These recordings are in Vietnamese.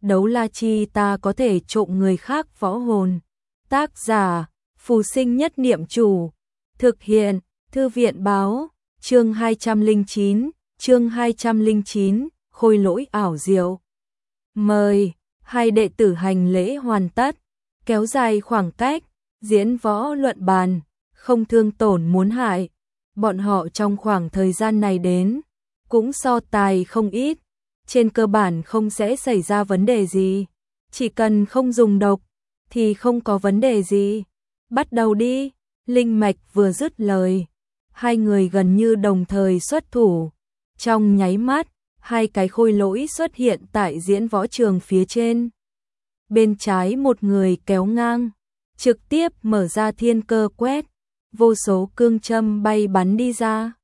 đấu la chi ta có thể trộm người khác võ hồn. Tác giả, Phù Sinh Nhất Niệm Chủ. Thực hiện, Thư viện báo, chương 209, khôi lỗi ảo diệu. Mời, hai đệ tử hành lễ hoàn tất, kéo dài khoảng cách, diễn võ luận bàn, không thương tổn muốn hại. Bọn họ trong khoảng thời gian này đến, cũng so tài không ít, trên cơ bản không sẽ xảy ra vấn đề gì. Chỉ cần không dùng độc, thì không có vấn đề gì. Bắt đầu đi, Linh Mạch vừa dứt lời. Hai người gần như đồng thời xuất thủ. Trong nháy mắt, hai cái khôi lỗi xuất hiện tại diễn võ trường phía trên. Bên trái một người kéo ngang, trực tiếp mở ra thiên cơ quét. Vô số cương châm bay bắn đi ra.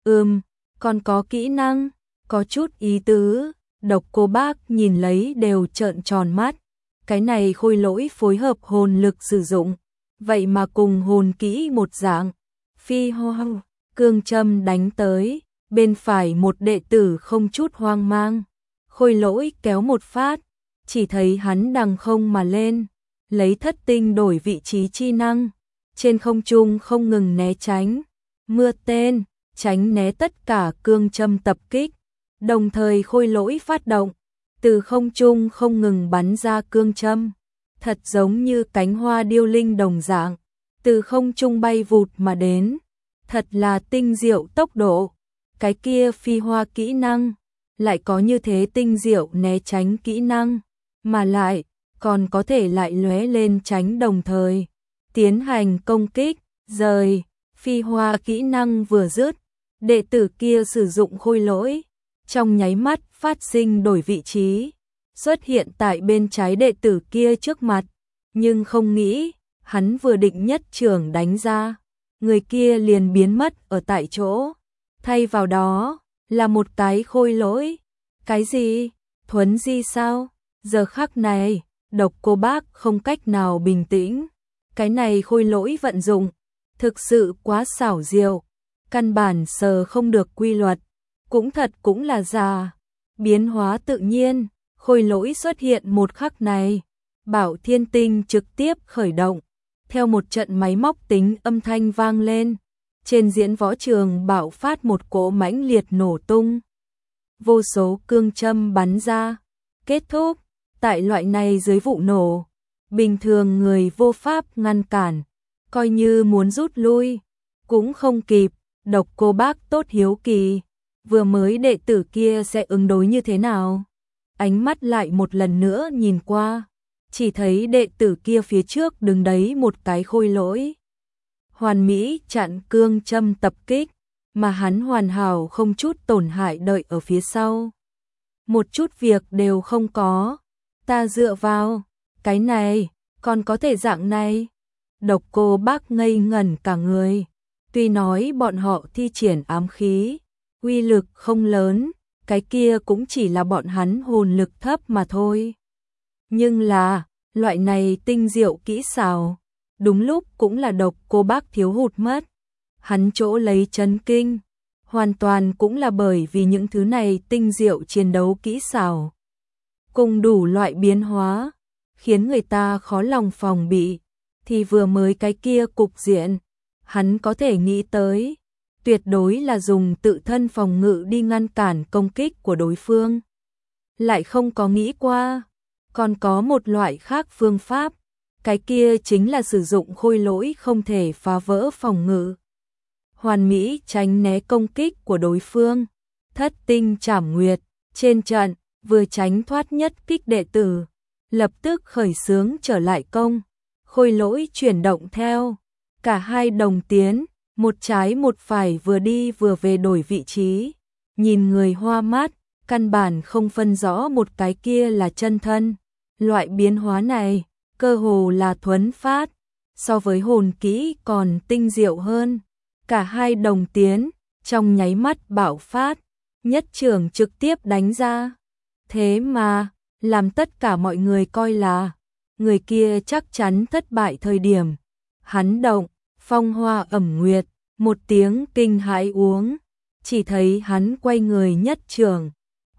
Còn có kỹ năng, có chút ý tứ. Độc Cô Bác nhìn lấy đều trợn tròn mắt. Cái này khôi lỗi phối hợp hồn lực sử dụng, vậy mà cùng hồn kỹ một dạng. Phi hoa, cương châm đánh tới, bên phải một đệ tử không chút hoang mang. Khôi lỗi kéo một phát, chỉ thấy hắn đằng không mà lên, lấy thất tinh đổi vị trí chi năng. Trên không trung không ngừng né tránh, mưa tên, tránh né tất cả cương châm tập kích. Đồng thời khôi lỗi phát động, từ không trung không ngừng bắn ra cương châm, thật giống như cánh hoa điêu linh đồng dạng, từ không trung bay vụt mà đến, thật là tinh diệu tốc độ. Cái kia phi hoa kỹ năng, lại có như thế tinh diệu né tránh kỹ năng, mà lại còn có thể lại lóe lên tránh đồng thời, tiến hành công kích, rời. Phi hoa kỹ năng vừa dứt, đệ tử kia sử dụng khôi lỗi, trong nháy mắt phát sinh đổi vị trí, xuất hiện tại bên trái đệ tử kia trước mặt, nhưng không nghĩ, hắn vừa định nhất trường đánh ra, người kia liền biến mất ở tại chỗ, thay vào đó là một cái khôi lỗi. Cái gì? Thuấn di sao? Giờ khắc này, Độc Cô Bác không cách nào bình tĩnh, cái này khôi lỗi vận dụng, thực sự quá xảo diệu, căn bản sờ không được quy luật. Cũng thật cũng là già, biến hóa tự nhiên, khôi lỗi xuất hiện một khắc này, Bảo Thiên Tinh trực tiếp khởi động, theo một trận máy móc tính âm thanh vang lên, trên diễn võ trường bạo phát một cỗ mãnh liệt nổ tung. Vô số cương châm bắn ra, kết thúc, tại loại này dưới vụ nổ, bình thường người vô pháp ngăn cản, coi như muốn rút lui, cũng không kịp. Độc Cô Bác tốt hiếu kỳ, vừa mới đệ tử kia sẽ ứng đối như thế nào? Ánh mắt lại một lần nữa nhìn qua, chỉ thấy đệ tử kia phía trước đứng đấy một cái khôi lỗi. Hoàn mỹ chặn cương châm tập kích, mà hắn hoàn hảo không chút tổn hại đợi ở phía sau. Một chút việc đều không có, ta dựa vào, cái này, còn có thể dạng này. Độc Cô Bác ngây ngẩn cả người, tuy nói bọn họ thi triển ám khí, uy lực không lớn, cái kia cũng chỉ là bọn hắn hồn lực thấp mà thôi. Nhưng là, loại này tinh diệu kỹ xảo, đúng lúc cũng là Độc Cô Bác thiếu hụt mất. Hắn chỗ lấy chấn kinh, hoàn toàn cũng là bởi vì những thứ này tinh diệu chiến đấu kỹ xảo, cùng đủ loại biến hóa, khiến người ta khó lòng phòng bị. Thì vừa mới cái kia cục diện, hắn có thể nghĩ tới, tuyệt đối là dùng tự thân phòng ngự đi ngăn cản công kích của đối phương. Lại không có nghĩ qua, còn có một loại khác phương pháp, cái kia chính là sử dụng khôi lỗi không thể phá vỡ phòng ngự, hoàn mỹ tránh né công kích của đối phương. Thất tinh trảm nguyệt, trên trận, vừa tránh thoát nhất kích đệ tử, lập tức khởi xướng trở lại công, khôi lỗi chuyển động theo, cả hai đồng tiến, một trái một phải vừa đi vừa về đổi vị trí, nhìn người hoa mắt, căn bản không phân rõ một cái kia là chân thân. Loại biến hóa này, cơ hồ là thuấn phát, so với hồn kỹ còn tinh diệu hơn. Cả hai đồng tiến, trong nháy mắt bạo phát, nhất trường trực tiếp đánh ra. Thế mà, làm tất cả mọi người coi là người kia chắc chắn thất bại thời điểm. Hắn động, phong hoa ẩm nguyệt, một tiếng kinh hãi uống, chỉ thấy hắn quay người nhất trường,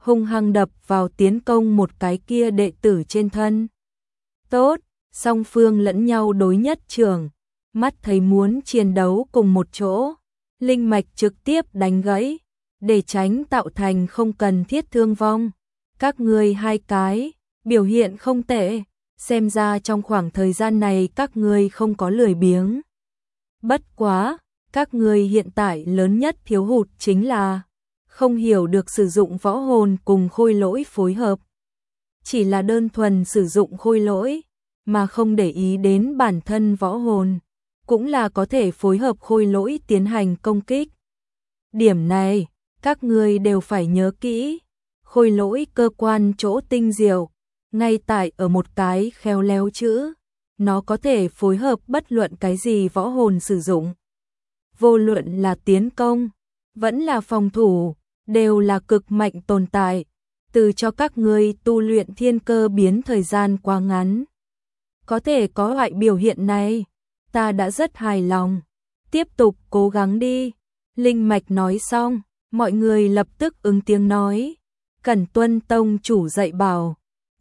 hung hăng đập vào tiến công một cái kia đệ tử trên thân. Tốt, song phương lẫn nhau đối nhất trường, mắt thấy muốn chiến đấu cùng một chỗ, linh mạch trực tiếp đánh gãy, để tránh tạo thành không cần thiết thương vong. Các ngươi hai cái, biểu hiện không tệ, xem ra trong khoảng thời gian này các ngươi không có lười biếng. Bất quá, các ngươi hiện tại lớn nhất thiếu hụt chính là không hiểu được sử dụng võ hồn cùng khôi lỗi phối hợp. Chỉ là đơn thuần sử dụng khôi lỗi, mà không để ý đến bản thân võ hồn, cũng là có thể phối hợp khôi lỗi tiến hành công kích. Điểm này, các ngươi đều phải nhớ kỹ, khôi lỗi cơ quan chỗ tinh diệu, ngay tại ở một cái khéo léo chữ, nó có thể phối hợp bất luận cái gì võ hồn sử dụng. Vô luận là tiến công, vẫn là phòng thủ, đều là cực mạnh tồn tại, từ cho các ngươi tu luyện thiên cơ biến thời gian quá ngắn. Có thể có loại biểu hiện này, ta đã rất hài lòng, tiếp tục cố gắng đi. Linh mạch nói xong, mọi người lập tức ứng tiếng nói, Cẩn tuân tông chủ dạy bảo,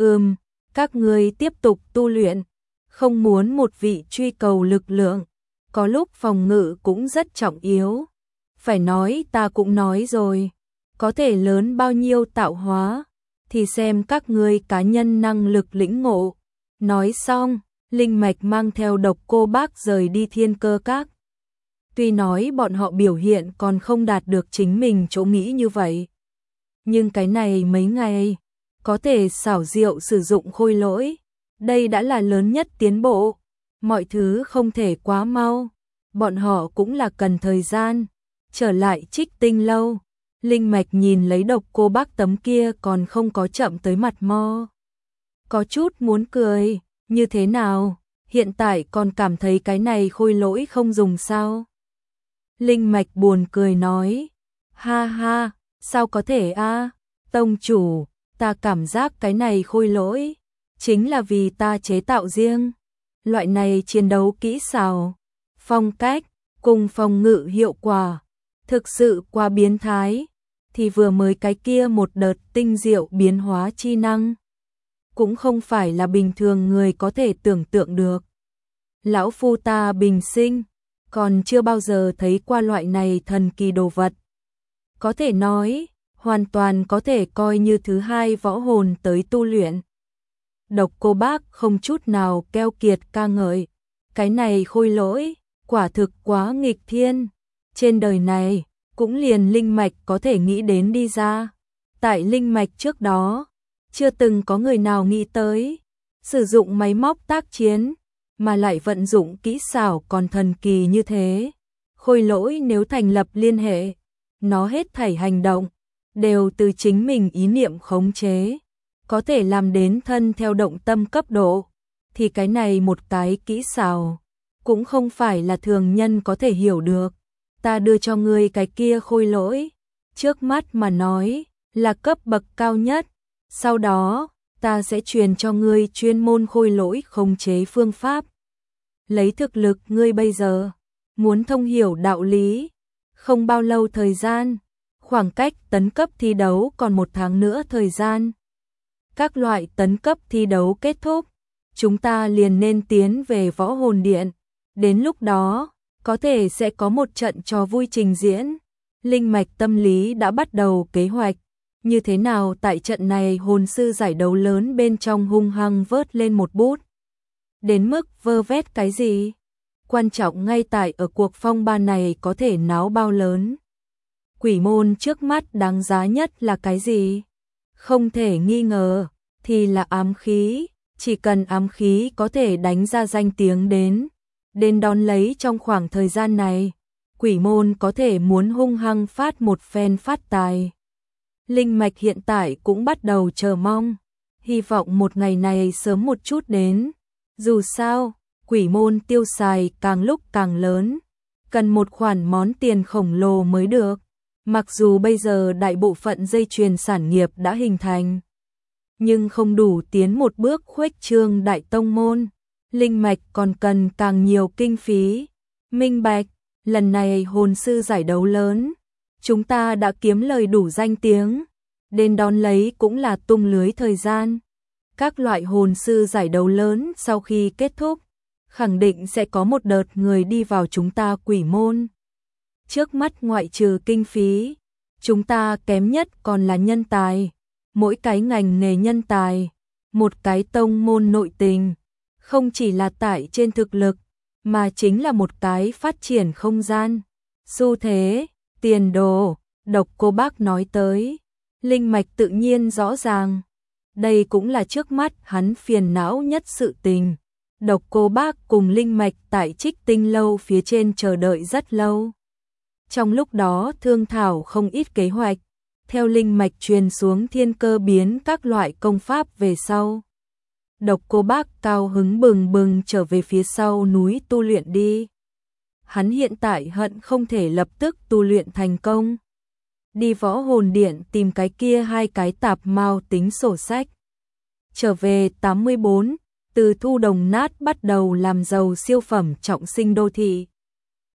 các ngươi tiếp tục tu luyện, không muốn một vị truy cầu lực lượng, có lúc phòng ngự cũng rất trọng yếu. Phải nói ta cũng nói rồi, có thể lớn bao nhiêu tạo hóa, thì xem các ngươi cá nhân năng lực lĩnh ngộ. Nói xong, linh mạch mang theo Độc Cô Bác rời đi Thiên Cơ Các. Tuy nói bọn họ biểu hiện còn không đạt được chính mình chỗ nghĩ như vậy, nhưng cái này mấy ngày, có thể xảo diệu sử dụng khôi lỗi, đây đã là lớn nhất tiến bộ. Mọi thứ không thể quá mau, bọn họ cũng là cần thời gian. Trở lại Trích Tinh lâu, linh mạch nhìn lấy Độc Cô Bác tấm kia còn không có chậm tới mặt mo. Có chút muốn cười, như thế nào, hiện tại còn cảm thấy cái này khôi lỗi không dùng sao? Linh mạch buồn cười nói, ha ha, sao có thể a, tông chủ, ta cảm giác cái này khôi lỗi, chính là vì ta chế tạo riêng. Loại này chiến đấu kỹ xảo, phong cách, cùng phòng ngự hiệu quả, thực sự quá biến thái, thì vừa mới cái kia một đợt tinh diệu biến hóa chi năng, cũng không phải là bình thường người có thể tưởng tượng được. Lão phu ta bình sinh, còn chưa bao giờ thấy qua loại này thần kỳ đồ vật. Có thể nói, hoàn toàn có thể coi như thứ hai võ hồn tới tu luyện. Độc Cô Bác không chút nào keo kiệt ca ngợi, cái này khôi lỗi, quả thực quá nghịch thiên. Trên đời này, cũng liền linh mạch có thể nghĩ đến đi ra. Tại linh mạch trước đó, chưa từng có người nào nghĩ tới, sử dụng máy móc tác chiến, mà lại vận dụng kỹ xảo còn thần kỳ như thế. Khôi lỗi nếu thành lập liên hệ, nó hết thảy hành động, đều từ chính mình ý niệm khống chế, có thể làm đến thân theo động tâm cấp độ, thì cái này một cái kỹ xảo, cũng không phải là thường nhân có thể hiểu được. Ta đưa cho ngươi cái kia khôi lỗi, trước mắt mà nói, là cấp bậc cao nhất, sau đó, ta sẽ truyền cho ngươi chuyên môn khôi lỗi khống chế phương pháp. Lấy thực lực ngươi bây giờ, muốn thông hiểu đạo lý, không bao lâu thời gian, khoảng cách tấn cấp thi đấu còn 1 tháng nữa thời gian. Các loại tấn cấp thi đấu kết thúc, chúng ta liền nên tiến về Võ Hồn Điện. Đến lúc đó, có thể sẽ có một trận trò vui trình diễn. Linh mạch tâm lý đã bắt đầu kế hoạch, như thế nào tại trận này hồn sư giải đấu lớn bên trong hung hăng vớt lên một bút. Đến mức vơ vét cái gì? Quan trọng ngay tại ở cuộc phong ba này có thể náo bao lớn. Quỷ môn trước mắt đáng giá nhất là cái gì? Không thể nghi ngờ, thì là ám khí, chỉ cần ám khí có thể đánh ra danh tiếng đến đón lấy trong khoảng thời gian này, quỷ môn có thể muốn hung hăng phát một phen phát tài. Linh mạch hiện tại cũng bắt đầu chờ mong, hy vọng một ngày này sớm một chút đến. Dù sao, quỷ môn tiêu xài càng lúc càng lớn, cần một khoản món tiền khổng lồ mới được. Mặc dù bây giờ đại bộ phận dây chuyền sản nghiệp đã hình thành, nhưng không đủ tiến một bước khuếch trương đại tông môn. Linh mạch còn cần càng nhiều kinh phí. Minh bạch, lần này hồn sư giải đấu lớn, chúng ta đã kiếm lời đủ danh tiếng, Đến đón lấy cũng là tung lưới thời gian. Các loại hồn sư giải đấu lớn sau khi kết thúc, khẳng định sẽ có một đợt người đi vào chúng ta quỷ môn. Trước mắt ngoại trừ kinh phí, chúng ta kém nhất còn là nhân tài. Mỗi cái ngành nghề nhân tài, một cái tông môn nội tình, không chỉ là tại trên thực lực, mà chính là một cái phát triển không gian. Xu thế, tiền đồ, Độc Cô Bác nói tới. Linh Mạch tự nhiên rõ ràng. Đây cũng là trước mắt hắn phiền não nhất sự tình. Độc Cô Bác cùng Linh Mạch tại Trích Tinh lâu phía trên chờ đợi rất lâu. Trong lúc đó thương thảo không ít kế hoạch, theo Linh Mạch truyền xuống thiên cơ biến các loại công pháp về sau. Độc Cô Bác cao hứng bừng bừng trở về phía sau núi tu luyện đi. Hắn hiện tại hận không thể lập tức tu luyện thành công. Đi Võ Hồn Điện tìm cái kia hai cái tạp mao tính sổ sách. Trở về 84, từ thu đồng nát bắt đầu làm giàu siêu phẩm trọng sinh đô thị.